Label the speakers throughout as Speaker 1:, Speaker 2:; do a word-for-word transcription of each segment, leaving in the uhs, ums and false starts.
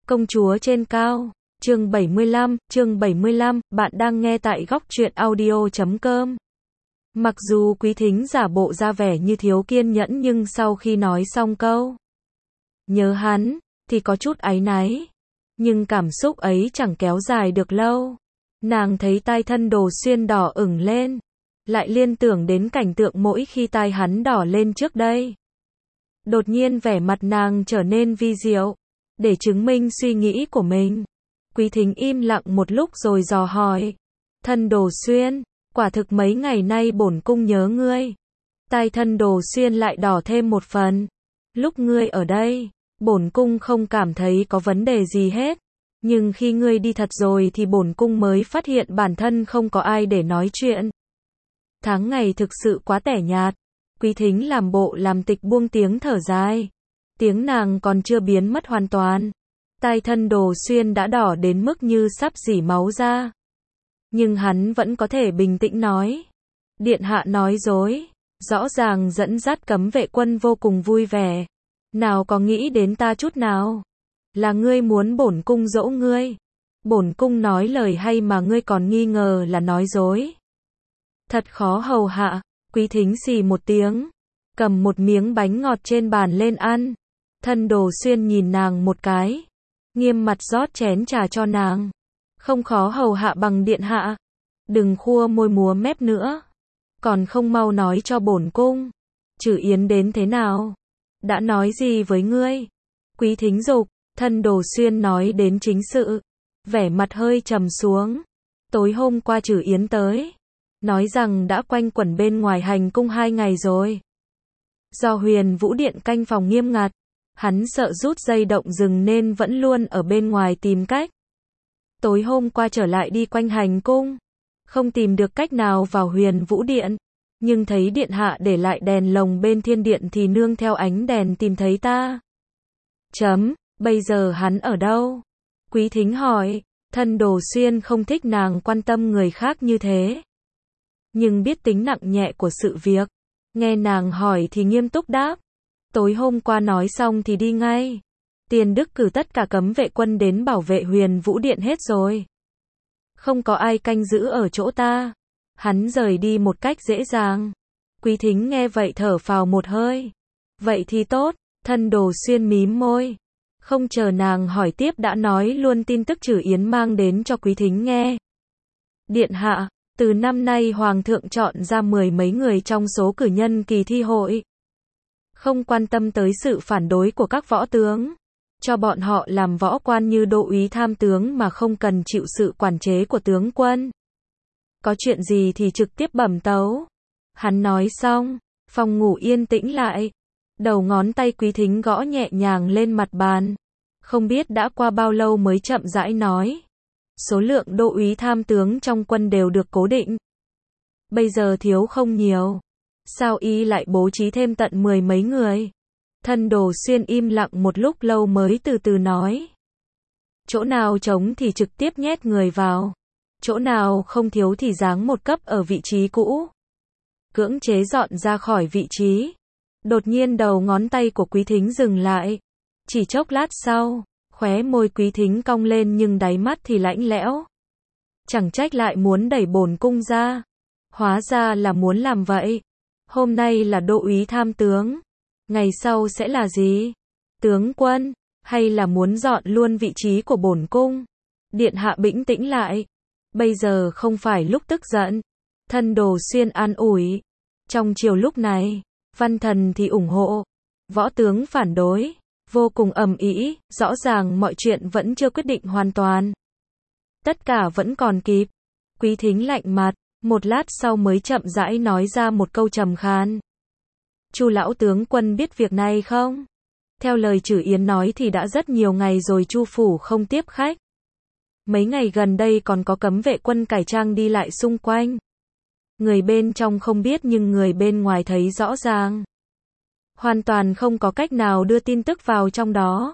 Speaker 1: Công chúa trên cao, chương bảy mươi lăm, chương bảy mươi lăm, bạn đang nghe tại góc truyện audio chấm com. Mặc dù Quý Thính giả bộ ra vẻ như thiếu kiên nhẫn nhưng sau khi nói xong câu nhớ hắn, thì có chút áy náy. Nhưng cảm xúc ấy chẳng kéo dài được lâu. Nàng thấy tai thân Đồ Xuyên đỏ ửng lên. Lại liên tưởng đến cảnh tượng mỗi khi tai hắn đỏ lên trước đây. Đột nhiên vẻ mặt nàng trở nên vi diệu. Để chứng minh suy nghĩ của mình, Quý Thính im lặng một lúc rồi dò hỏi. Thân Đồ Xuyên, quả thực mấy ngày nay bổn cung nhớ ngươi. Tai thân Đồ Xuyên lại đỏ thêm một phần. Lúc ngươi ở đây, bổn cung không cảm thấy có vấn đề gì hết. Nhưng khi ngươi đi thật rồi thì bổn cung mới phát hiện bản thân không có ai để nói chuyện. Tháng ngày thực sự quá tẻ nhạt. Quý Thính làm bộ làm tịch buông tiếng thở dài. Tiếng nàng còn chưa biến mất hoàn toàn. Tai thân Đồ Xuyên đã đỏ đến mức như sắp rỉ máu ra. Nhưng hắn vẫn có thể bình tĩnh nói. Điện hạ nói dối. Rõ ràng dẫn dắt cấm vệ quân vô cùng vui vẻ. Nào có nghĩ đến ta chút nào. Là ngươi muốn bổn cung dỗ ngươi. Bổn cung nói lời hay mà ngươi còn nghi ngờ là nói dối. Thật khó hầu hạ. Quý Thính xì một tiếng. Cầm một miếng bánh ngọt trên bàn lên ăn. Thân Đồ Xuyên nhìn nàng một cái. Nghiêm mặt rót chén trà cho nàng. Không khó hầu hạ bằng điện hạ. Đừng khua môi múa mép nữa. Còn không mau nói cho bổn cung. Chử Yến đến thế nào? Đã nói gì với ngươi? Quý Thính dục. Thân Đồ Xuyên nói đến chính sự. Vẻ mặt hơi trầm xuống. Tối hôm qua Chử Yến tới. Nói rằng đã quanh quẩn bên ngoài hành cung hai ngày rồi. Do Huyền Vũ Điện canh phòng nghiêm ngặt. Hắn sợ rút dây động rừng nên vẫn luôn ở bên ngoài tìm cách. Tối hôm qua trở lại đi quanh hành cung. Không tìm được cách nào vào Huyền Vũ Điện. Nhưng thấy điện hạ để lại đèn lồng bên thiên điện thì nương theo ánh đèn tìm thấy ta. Chấm, bây giờ hắn ở đâu? Quý Thính hỏi. Thân Đồ Xuyên không thích nàng quan tâm người khác như thế. Nhưng biết tính nặng nhẹ của sự việc. Nghe nàng hỏi thì nghiêm túc đáp. Tối hôm qua nói xong thì đi ngay. Tiền Đức cử tất cả cấm vệ quân đến bảo vệ Huyền Vũ Điện hết rồi. Không có ai canh giữ ở chỗ ta. Hắn rời đi một cách dễ dàng. Quý Thính nghe vậy thở phào một hơi. Vậy thì tốt. Thân Đồ Xuyên mím môi. Không chờ nàng hỏi tiếp đã nói luôn tin tức Chử Yến mang đến cho Quý Thính nghe. Điện hạ, từ năm nay Hoàng thượng chọn ra mười mấy người trong số cử nhân kỳ thi hội. Không quan tâm tới sự phản đối của các võ tướng. Cho bọn họ làm võ quan như đô úy tham tướng mà không cần chịu sự quản chế của tướng quân. Có chuyện gì thì trực tiếp bẩm tấu. Hắn nói xong, phòng ngủ yên tĩnh lại. Đầu ngón tay Quý Thính gõ nhẹ nhàng lên mặt bàn. Không biết đã qua bao lâu mới chậm rãi nói. Số lượng đô úy tham tướng trong quân đều được cố định. Bây giờ thiếu không nhiều. Sao y lại bố trí thêm tận mười mấy người? Thân Đồ Xuyên im lặng một lúc lâu mới từ từ nói. Chỗ nào trống thì trực tiếp nhét người vào. Chỗ nào không thiếu thì giáng một cấp ở vị trí cũ. Cưỡng chế dọn ra khỏi vị trí. Đột nhiên đầu ngón tay của Quý Thính dừng lại. Chỉ chốc lát sau, khóe môi Quý Thính cong lên nhưng đáy mắt thì lạnh lẽo. Chẳng trách lại muốn đẩy bổn cung ra. Hóa ra là muốn làm vậy. Hôm nay là đô úy tham tướng. Ngày sau sẽ là gì? Tướng quân? Hay là muốn dọn luôn vị trí của bổn cung? Điện hạ bĩnh tĩnh lại. Bây giờ không phải lúc tức giận. Thân Đồ Xuyên an ủi. Trong chiều lúc này, văn thần thì ủng hộ. Võ tướng phản đối. Vô cùng ầm ĩ. Rõ ràng mọi chuyện vẫn chưa quyết định hoàn toàn. Tất cả vẫn còn kịp. Quý Thính lạnh mặt. Một lát sau mới chậm rãi nói ra một câu trầm khan. Chu lão tướng quân biết việc này không? Theo lời Chử Yến nói thì đã rất nhiều ngày rồi Chu phủ không tiếp khách. Mấy ngày gần đây còn có cấm vệ quân cải trang đi lại xung quanh. Người bên trong không biết nhưng người bên ngoài thấy rõ ràng. Hoàn toàn không có cách nào đưa tin tức vào trong đó.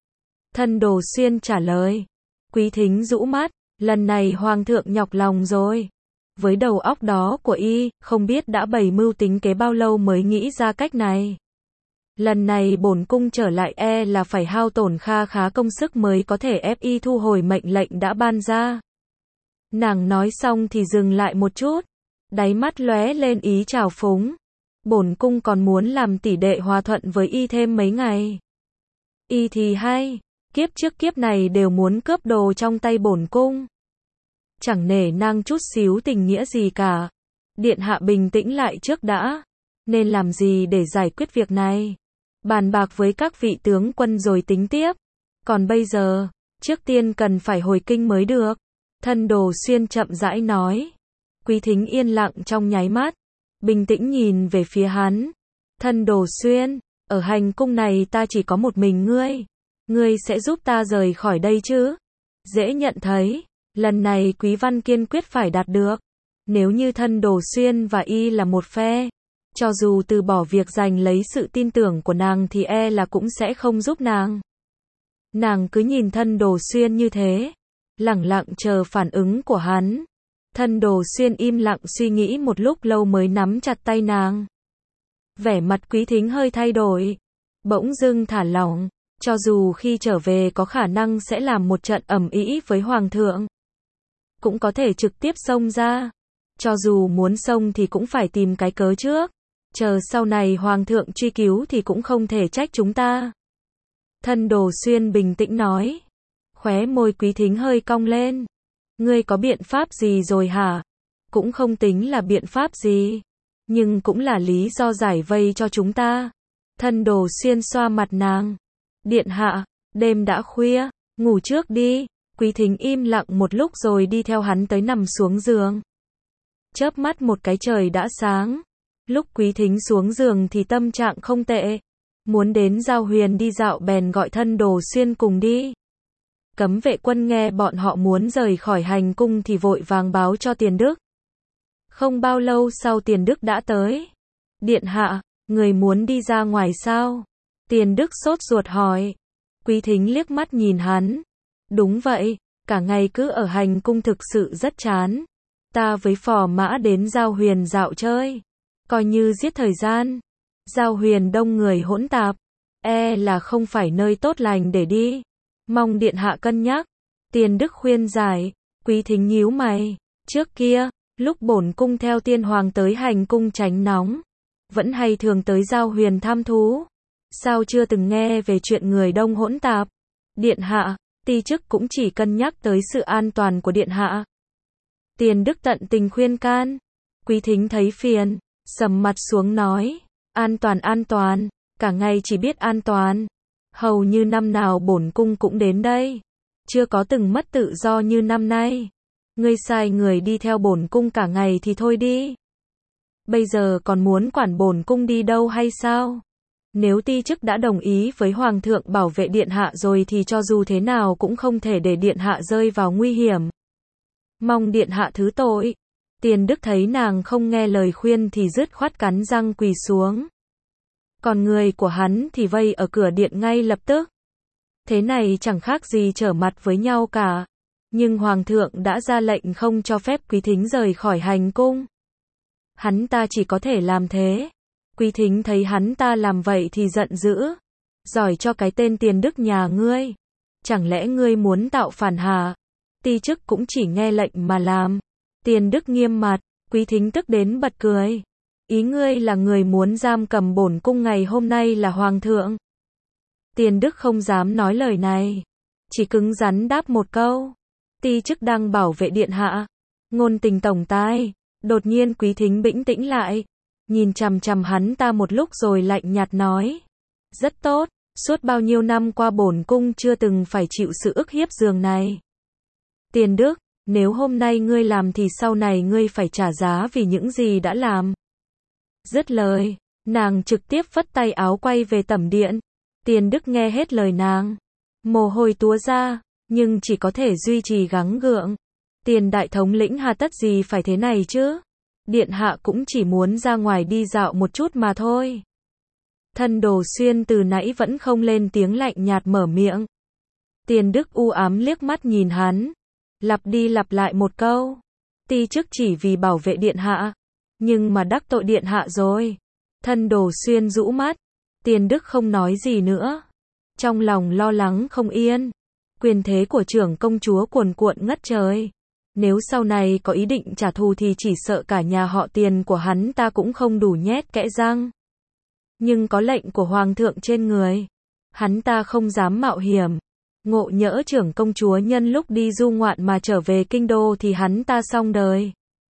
Speaker 1: Thân Đồ Xuyên trả lời. Quý Thính rũ mắt. Lần này Hoàng thượng nhọc lòng rồi. Với đầu óc đó của y, không biết đã bày mưu tính kế bao lâu mới nghĩ ra cách này. Lần này bổn cung trở lại e là phải hao tổn kha khá công sức mới có thể ép y thu hồi mệnh lệnh đã ban ra. Nàng nói xong thì dừng lại một chút, đáy mắt lóe lên ý trào phúng. Bổn cung còn muốn làm tỷ đệ hòa thuận với y thêm mấy ngày. Y thì hay, kiếp trước kiếp này đều muốn cướp đồ trong tay bổn cung. Chẳng nể nang chút xíu tình nghĩa gì cả. Điện hạ bình tĩnh lại trước đã. Nên làm gì để giải quyết việc này? Bàn bạc với các vị tướng quân rồi tính tiếp. Còn bây giờ, trước tiên cần phải hồi kinh mới được. Thân Đồ Xuyên chậm rãi nói. Quý Thính yên lặng trong nháy mắt, bình tĩnh nhìn về phía hắn. Thân Đồ Xuyên, ở hành cung này ta chỉ có một mình ngươi. Ngươi sẽ giúp ta rời khỏi đây chứ? Dễ nhận thấy, lần này Quý Văn kiên quyết phải đạt được. Nếu như Thân Đồ Xuyên và y là một phe, cho dù từ bỏ việc giành lấy sự tin tưởng của nàng thì e là cũng sẽ không giúp nàng. Nàng cứ nhìn Thân Đồ Xuyên như thế, lẳng lặng chờ phản ứng của hắn. Thân Đồ Xuyên im lặng suy nghĩ một lúc lâu mới nắm chặt tay nàng. Vẻ mặt Quý Thính hơi thay đổi, bỗng dưng thả lỏng, cho dù khi trở về có khả năng sẽ làm một trận ầm ĩ với Hoàng thượng, cũng có thể trực tiếp xông ra. Cho dù muốn xông thì cũng phải tìm cái cớ trước, chờ sau này Hoàng thượng truy cứu thì cũng không thể trách chúng ta. Thân Đồ Xuyên bình tĩnh nói. Khóe môi Quý Thính hơi cong lên. Ngươi có biện pháp gì rồi hả? Cũng không tính là biện pháp gì, nhưng cũng là lý do giải vây cho chúng ta. Thân Đồ Xuyên xoa mặt nàng. Điện hạ, đêm đã khuya, ngủ trước đi. Quý Thính im lặng một lúc rồi đi theo hắn tới nằm xuống giường. Chớp mắt một cái trời đã sáng. Lúc Quý Thính xuống giường thì tâm trạng không tệ. Muốn đến Giao Huyền đi dạo bèn gọi Thân Đồ Xuyên cùng đi. Cấm vệ quân nghe bọn họ muốn rời khỏi hành cung thì vội vàng báo cho Tiền Đức. Không bao lâu sau Tiền Đức đã tới. Điện hạ, người muốn đi ra ngoài sao? Tiền Đức sốt ruột hỏi. Quý Thính liếc mắt nhìn hắn. Đúng vậy, cả ngày cứ ở hành cung thực sự rất chán. Ta với phò mã đến Giao Huyền dạo chơi, coi như giết thời gian. Giao Huyền đông người hỗn tạp, e là không phải nơi tốt lành để đi. Mong điện hạ cân nhắc. Tiền Đức khuyên giải. Quý Thính nhíu mày. Trước kia, lúc bổn cung theo tiên hoàng tới hành cung tránh nóng, vẫn hay thường tới Giao Huyền thăm thú. Sao chưa từng nghe về chuyện người đông hỗn tạp? Điện hạ, ti chức cũng chỉ cân nhắc tới sự an toàn của điện hạ. Tiền Đức tận tình khuyên can. Quý Thính thấy phiền, sầm mặt xuống nói. An toàn an toàn, cả ngày chỉ biết an toàn. Hầu như năm nào bổn cung cũng đến đây, chưa có từng mất tự do như năm nay. Ngươi sai người đi theo bổn cung cả ngày thì thôi đi. Bây giờ còn muốn quản bổn cung đi đâu hay sao? Nếu ti chức đã đồng ý với Hoàng thượng bảo vệ điện hạ rồi thì cho dù thế nào cũng không thể để điện hạ rơi vào nguy hiểm. Mong điện hạ thứ tội. Tiền Đức thấy nàng không nghe lời khuyên thì dứt khoát cắn răng quỳ xuống. Còn người của hắn thì vây ở cửa điện ngay lập tức. Thế này chẳng khác gì trở mặt với nhau cả. Nhưng Hoàng thượng đã ra lệnh không cho phép Quý Thính rời khỏi hành cung. Hắn ta chỉ có thể làm thế. Quý Thính thấy hắn ta làm vậy thì giận dữ. Giỏi cho cái tên Tiền Đức nhà ngươi. Chẳng lẽ ngươi muốn tạo phản hả? Ti chức cũng chỉ nghe lệnh mà làm. Tiền Đức nghiêm mặt. Quý Thính tức đến bật cười. Ý ngươi là người muốn giam cầm bổn cung ngày hôm nay là Hoàng thượng? Tiền Đức không dám nói lời này, chỉ cứng rắn đáp một câu. Ti chức đang bảo vệ điện hạ. Ngôn tình tổng tai. Đột nhiên Quý Thính bĩnh tĩnh lại, nhìn chằm chằm hắn ta một lúc rồi lạnh nhạt nói. Rất tốt, suốt bao nhiêu năm qua bổn cung chưa từng phải chịu sự ức hiếp giường này. Tiền Đức, nếu hôm nay ngươi làm thì sau này ngươi phải trả giá vì những gì đã làm. Dứt lời, nàng trực tiếp phất tay áo quay về tẩm điện. Tiền Đức nghe hết lời nàng, mồ hôi túa ra, nhưng chỉ có thể duy trì gắng gượng. Tiền đại thống lĩnh hà tất gì phải thế này chứ? Điện hạ cũng chỉ muốn ra ngoài đi dạo một chút mà thôi. Thân Đồ Xuyên từ nãy vẫn không lên tiếng lạnh nhạt mở miệng. Tiền Đức u ám liếc mắt nhìn hắn, lặp đi lặp lại một câu. Ti chức chỉ vì bảo vệ điện hạ, nhưng mà đắc tội điện hạ rồi. Thân Đồ Xuyên rũ mắt, Tiền Đức không nói gì nữa. Trong lòng lo lắng không yên. Quyền thế của trưởng công chúa cuồn cuộn ngất trời. Nếu sau này có ý định trả thù thì chỉ sợ cả nhà họ Tiền của hắn ta cũng không đủ nhét kẽ răng. Nhưng có lệnh của hoàng thượng trên người, hắn ta không dám mạo hiểm. Ngộ nhỡ trưởng công chúa nhân lúc đi du ngoạn mà trở về kinh đô thì hắn ta xong đời.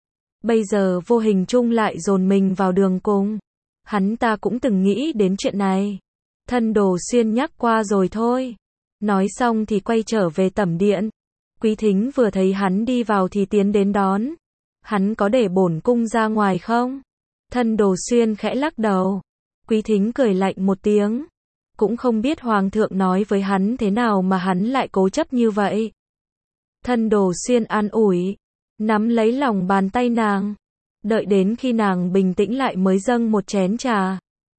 Speaker 1: Bây giờ vô hình chung lại dồn mình vào đường cùng. Hắn ta cũng từng nghĩ đến chuyện này. Thân Đồ Xuyên nhắc qua rồi thôi. Nói xong thì quay trở về tẩm điện. Quý Thính vừa thấy hắn đi vào thì tiến đến đón. Hắn có để bổn cung ra ngoài không? Thân Đồ Xuyên khẽ lắc đầu. Quý Thính cười lạnh một tiếng. Cũng không biết hoàng thượng nói với hắn thế nào mà hắn lại cố chấp như vậy. Thân Đồ Xuyên an ủi, nắm lấy lòng bàn tay nàng. Đợi đến khi nàng bình tĩnh lại mới dâng một chén trà.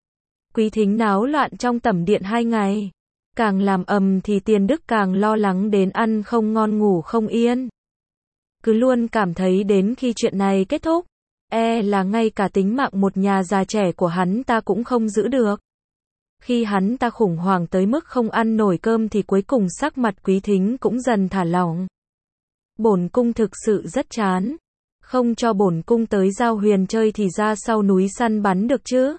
Speaker 1: Quý Thính náo loạn trong tẩm điện hai ngày. Càng làm ầm thì Tiền Đức càng lo lắng đến ăn không ngon ngủ không yên. Cứ luôn cảm thấy đến khi chuyện này kết thúc, e là ngay cả tính mạng một nhà già trẻ của hắn ta cũng không giữ được. Khi hắn ta khủng hoảng tới mức không ăn nổi cơm thì cuối cùng sắc mặt Quý Thính cũng dần thả lỏng. Bổn cung thực sự rất chán. Không cho bổn cung tới Giao Huyền chơi thì ra sau núi săn bắn được chứ?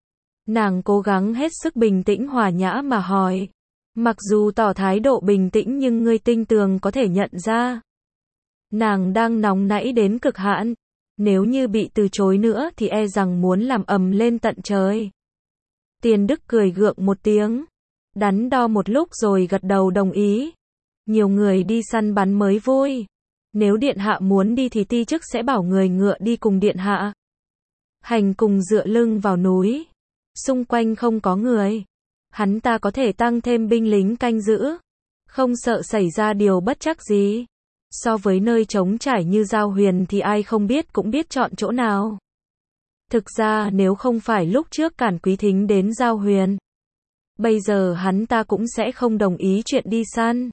Speaker 1: Nàng cố gắng hết sức bình tĩnh hòa nhã mà hỏi. Mặc dù tỏ thái độ bình tĩnh nhưng ngươi tinh tường có thể nhận ra. Nàng đang nóng nảy đến cực hạn. Nếu như bị từ chối nữa thì e rằng muốn làm ầm lên tận trời. Tiền Đức cười gượng một tiếng. Đắn đo một lúc rồi gật đầu đồng ý. Nhiều người đi săn bắn mới vui. Nếu điện hạ muốn đi thì ti chức sẽ bảo người ngựa đi cùng điện hạ. Hành cùng dựa lưng vào núi. Xung quanh không có người. Hắn ta có thể tăng thêm binh lính canh giữ. Không sợ xảy ra điều bất trắc gì. So với nơi trống trải như Giao Huyền thì ai không biết cũng biết chọn chỗ nào. Thực ra nếu không phải lúc trước cản Quý Thính đến Giao Huyền, bây giờ hắn ta cũng sẽ không đồng ý chuyện đi săn.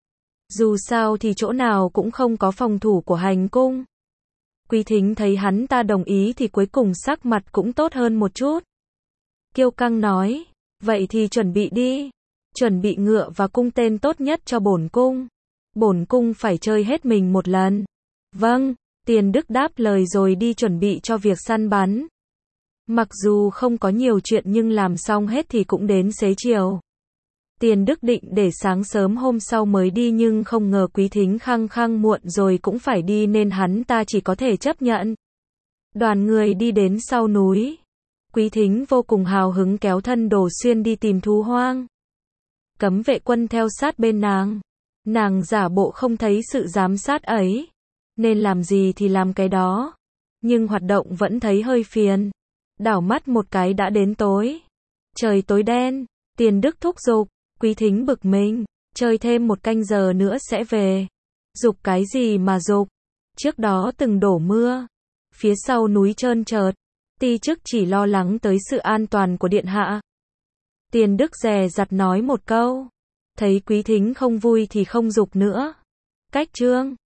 Speaker 1: Dù sao thì chỗ nào cũng không có phòng thủ của hành cung. Quý Thính thấy hắn ta đồng ý thì cuối cùng sắc mặt cũng tốt hơn một chút. Kiêu căng nói, vậy thì chuẩn bị đi. Chuẩn bị ngựa và cung tên tốt nhất cho bổn cung. Bổn cung phải chơi hết mình một lần. Vâng, Tiền Đức đáp lời rồi đi chuẩn bị cho việc săn bắn. Mặc dù không có nhiều chuyện nhưng làm xong hết thì cũng đến xế chiều. Tiền Đức định để sáng sớm hôm sau mới đi nhưng không ngờ Quý Thính khăng khăng muộn rồi cũng phải đi nên hắn ta chỉ có thể chấp nhận. Đoàn người đi đến sau núi. Quý Thính vô cùng hào hứng kéo Thân Đồ Xuyên đi tìm thú hoang. Cấm vệ quân theo sát bên nàng. Nàng giả bộ không thấy sự giám sát ấy. Nên làm gì thì làm cái đó. Nhưng hoạt động vẫn thấy hơi phiền. Đảo mắt một cái đã đến tối. Trời tối đen. Tiền Đức thúc giục. Quý Thính bực mình. Chơi thêm một canh giờ nữa sẽ về. Giục cái gì mà giục. Trước đó từng đổ mưa. Phía sau núi trơn trượt. Ti chức chỉ lo lắng tới sự an toàn của điện hạ. Tiền Đức dè dặt nói một câu. Thấy Quý Thính không vui thì không giục nữa. Cách chương